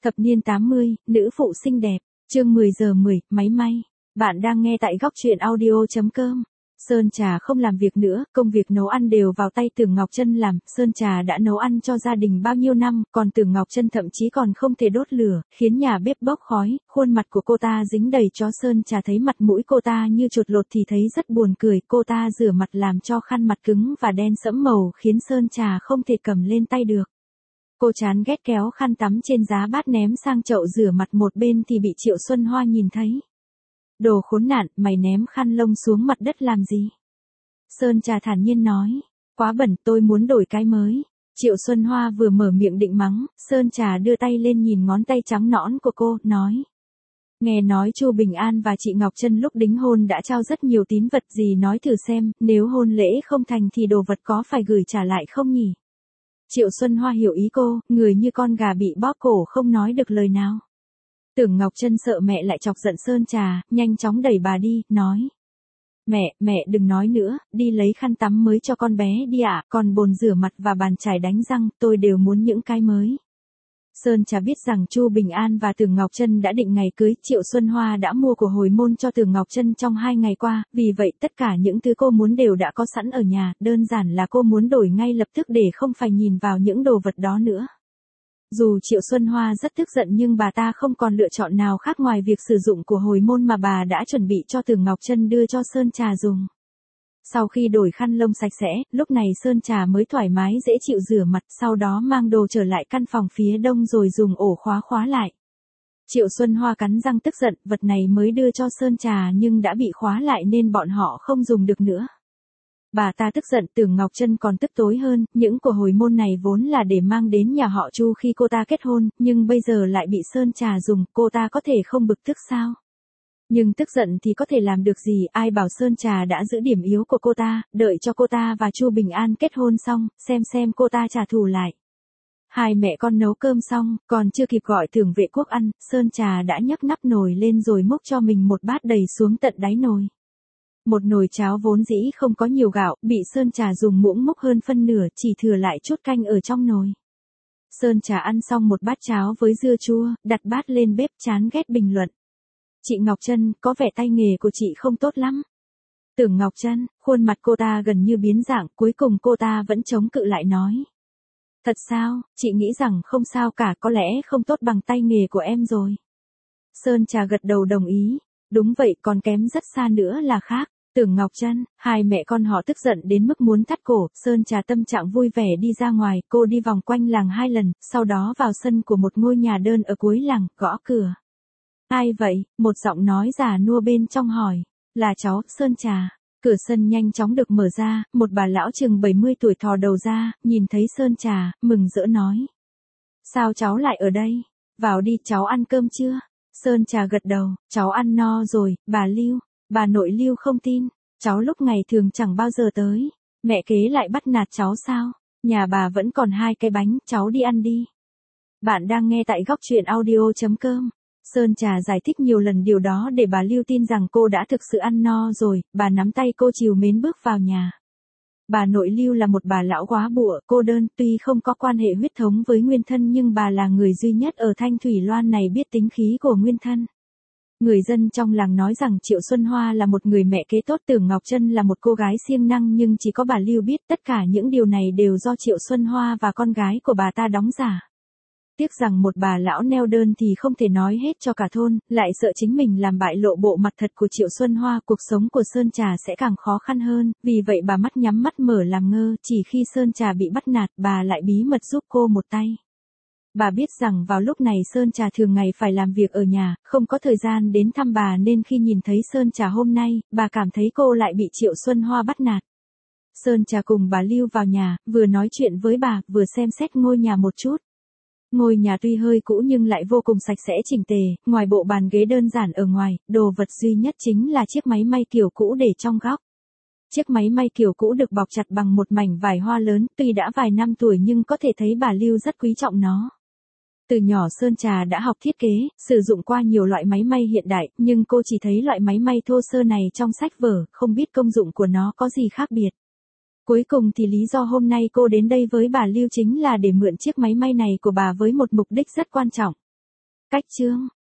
Thập niên 80, nữ phụ xinh đẹp, chương 10 giờ 10, máy may. Bạn đang nghe tại góc truyện audio.com. Sơn Trà không làm việc nữa, công việc nấu ăn đều vào tay Tưởng Ngọc Trân làm. Sơn Trà đã nấu ăn cho gia đình bao nhiêu năm, còn Tưởng Ngọc Trân thậm chí còn không thể đốt lửa, khiến nhà bếp bốc khói, khuôn mặt của cô ta dính đầy chó. Sơn Trà thấy mặt mũi cô ta như chuột lột thì thấy rất buồn cười. Cô ta rửa mặt làm cho khăn mặt cứng và đen sẫm màu khiến Sơn Trà không thể cầm lên tay được. Cô chán ghét kéo khăn tắm trên giá bát ném sang chậu rửa mặt một bên thì bị Triệu Xuân Hoa nhìn thấy. Đồ khốn nạn, mày ném khăn lông xuống mặt đất làm gì? Sơn Trà thản nhiên nói, quá bẩn, tôi muốn đổi cái mới. Triệu Xuân Hoa vừa mở miệng định mắng, Sơn Trà đưa tay lên nhìn ngón tay trắng nõn của cô, nói. Nghe nói Chu Bình An và chị Ngọc Trân lúc đính hôn đã trao rất nhiều tín vật gì, nói thử xem, nếu hôn lễ không thành thì đồ vật có phải gửi trả lại không nhỉ? Triệu Xuân Hoa hiểu ý cô, người như con gà bị bóp cổ không nói được lời nào. Tưởng Ngọc Trân sợ mẹ lại chọc giận Sơn Trà, nhanh chóng đẩy bà đi, nói. Mẹ đừng nói nữa, đi lấy khăn tắm mới cho con bé đi ạ, còn bồn rửa mặt và bàn chải đánh răng, tôi đều muốn những cái mới. Sơn Trà biết rằng Chu Bình An và Tưởng Ngọc Trân đã định ngày cưới, Triệu Xuân Hoa đã mua của hồi môn cho Tưởng Ngọc Trân trong 2 ngày qua, vì vậy tất cả những thứ cô muốn đều đã có sẵn ở nhà, đơn giản là cô muốn đổi ngay lập tức để không phải nhìn vào những đồ vật đó nữa. Dù Triệu Xuân Hoa rất tức giận nhưng bà ta không còn lựa chọn nào khác ngoài việc sử dụng của hồi môn mà bà đã chuẩn bị cho Tưởng Ngọc Trân đưa cho Sơn Trà dùng. Sau khi đổi khăn lông sạch sẽ, lúc này Sơn Trà mới thoải mái dễ chịu rửa mặt, sau đó mang đồ trở lại căn phòng phía đông rồi dùng ổ khóa lại. Triệu Xuân Hoa cắn răng tức giận, vật này mới đưa cho Sơn Trà nhưng đã bị khóa lại nên bọn họ không dùng được nữa. Bà ta tức giận, Tưởng Ngọc Trân còn tức tối hơn, những của hồi môn này vốn là để mang đến nhà họ Chu khi cô ta kết hôn, nhưng bây giờ lại bị Sơn Trà dùng, cô ta có thể không bực tức sao? Nhưng tức giận thì có thể làm được gì, ai bảo Sơn Trà đã giữ điểm yếu của cô ta, đợi cho cô ta và Chu Bình An kết hôn xong, xem cô ta trả thù lại. Hai mẹ con nấu cơm xong, còn chưa kịp gọi Tưởng Vệ Quốc ăn, Sơn Trà đã nhấc nắp nồi lên rồi múc cho mình một bát đầy xuống tận đáy nồi. Một nồi cháo vốn dĩ không có nhiều gạo, bị Sơn Trà dùng muỗng múc hơn phân nửa, chỉ thừa lại chút canh ở trong nồi. Sơn Trà ăn xong một bát cháo với dưa chua, đặt bát lên bếp chán ghét bình luận. Chị Ngọc Trân, có vẻ tay nghề của chị không tốt lắm. Tưởng Ngọc Trân, khuôn mặt cô ta gần như biến dạng, cuối cùng cô ta vẫn chống cự lại nói. Thật sao, chị nghĩ rằng không sao cả, có lẽ không tốt bằng tay nghề của em rồi. Sơn Trà gật đầu đồng ý, đúng vậy, còn kém rất xa nữa là khác. Tưởng Ngọc Trân, hai mẹ con họ tức giận đến mức muốn thắt cổ, Sơn Trà tâm trạng vui vẻ đi ra ngoài, cô đi vòng quanh làng 2 lần, sau đó vào sân của một ngôi nhà đơn ở cuối làng, gõ cửa. Ai vậy? Một giọng nói già nua bên trong hỏi. Là cháu, Sơn Trà. Cửa sân nhanh chóng được mở ra, một bà lão chừng 70 tuổi thò đầu ra, nhìn thấy Sơn Trà, mừng rỡ nói. Sao cháu lại ở đây? Vào đi, cháu ăn cơm chưa? Sơn Trà gật đầu, cháu ăn no rồi, bà Lưu. Bà nội Lưu không tin, cháu lúc ngày thường chẳng bao giờ tới. Mẹ kế lại bắt nạt cháu sao? Nhà bà vẫn còn 2 cái bánh, cháu đi ăn đi. Bạn đang nghe tại góc truyện audio.com. Sơn Trà giải thích nhiều lần điều đó để bà Lưu tin rằng cô đã thực sự ăn no rồi, bà nắm tay cô trìu mến bước vào nhà. Bà nội Lưu là một bà lão góa bụa, cô đơn, tuy không có quan hệ huyết thống với nguyên thân nhưng bà là người duy nhất ở Thanh Thủy Loan này biết tính khí của nguyên thân. Người dân trong làng nói rằng Triệu Xuân Hoa là một người mẹ kế tốt, Tưởng Ngọc Trân là một cô gái siêng năng nhưng chỉ có bà Lưu biết tất cả những điều này đều do Triệu Xuân Hoa và con gái của bà ta đóng giả. Tiếc rằng một bà lão neo đơn thì không thể nói hết cho cả thôn, lại sợ chính mình làm bại lộ bộ mặt thật của Triệu Xuân Hoa, cuộc sống của Sơn Trà sẽ càng khó khăn hơn, vì vậy bà mắt nhắm mắt mở làm ngơ, chỉ khi Sơn Trà bị bắt nạt, bà lại bí mật giúp cô một tay. Bà biết rằng vào lúc này Sơn Trà thường ngày phải làm việc ở nhà, không có thời gian đến thăm bà nên khi nhìn thấy Sơn Trà hôm nay, bà cảm thấy cô lại bị Triệu Xuân Hoa bắt nạt. Sơn Trà cùng bà Lưu vào nhà, vừa nói chuyện với bà, vừa xem xét ngôi nhà một chút. Ngôi nhà tuy hơi cũ nhưng lại vô cùng sạch sẽ chỉnh tề, ngoài bộ bàn ghế đơn giản ở ngoài, đồ vật duy nhất chính là chiếc máy may kiểu cũ để trong góc. Chiếc máy may kiểu cũ được bọc chặt bằng một mảnh vải hoa lớn, tuy đã vài năm tuổi nhưng có thể thấy bà Lưu rất quý trọng nó. Từ nhỏ Sơn Trà đã học thiết kế, sử dụng qua nhiều loại máy may hiện đại, nhưng cô chỉ thấy loại máy may thô sơ này trong sách vở, không biết công dụng của nó có gì khác biệt. Cuối cùng thì lý do hôm nay cô đến đây với bà Lưu chính là để mượn chiếc máy may này của bà với một mục đích rất quan trọng. Cách chương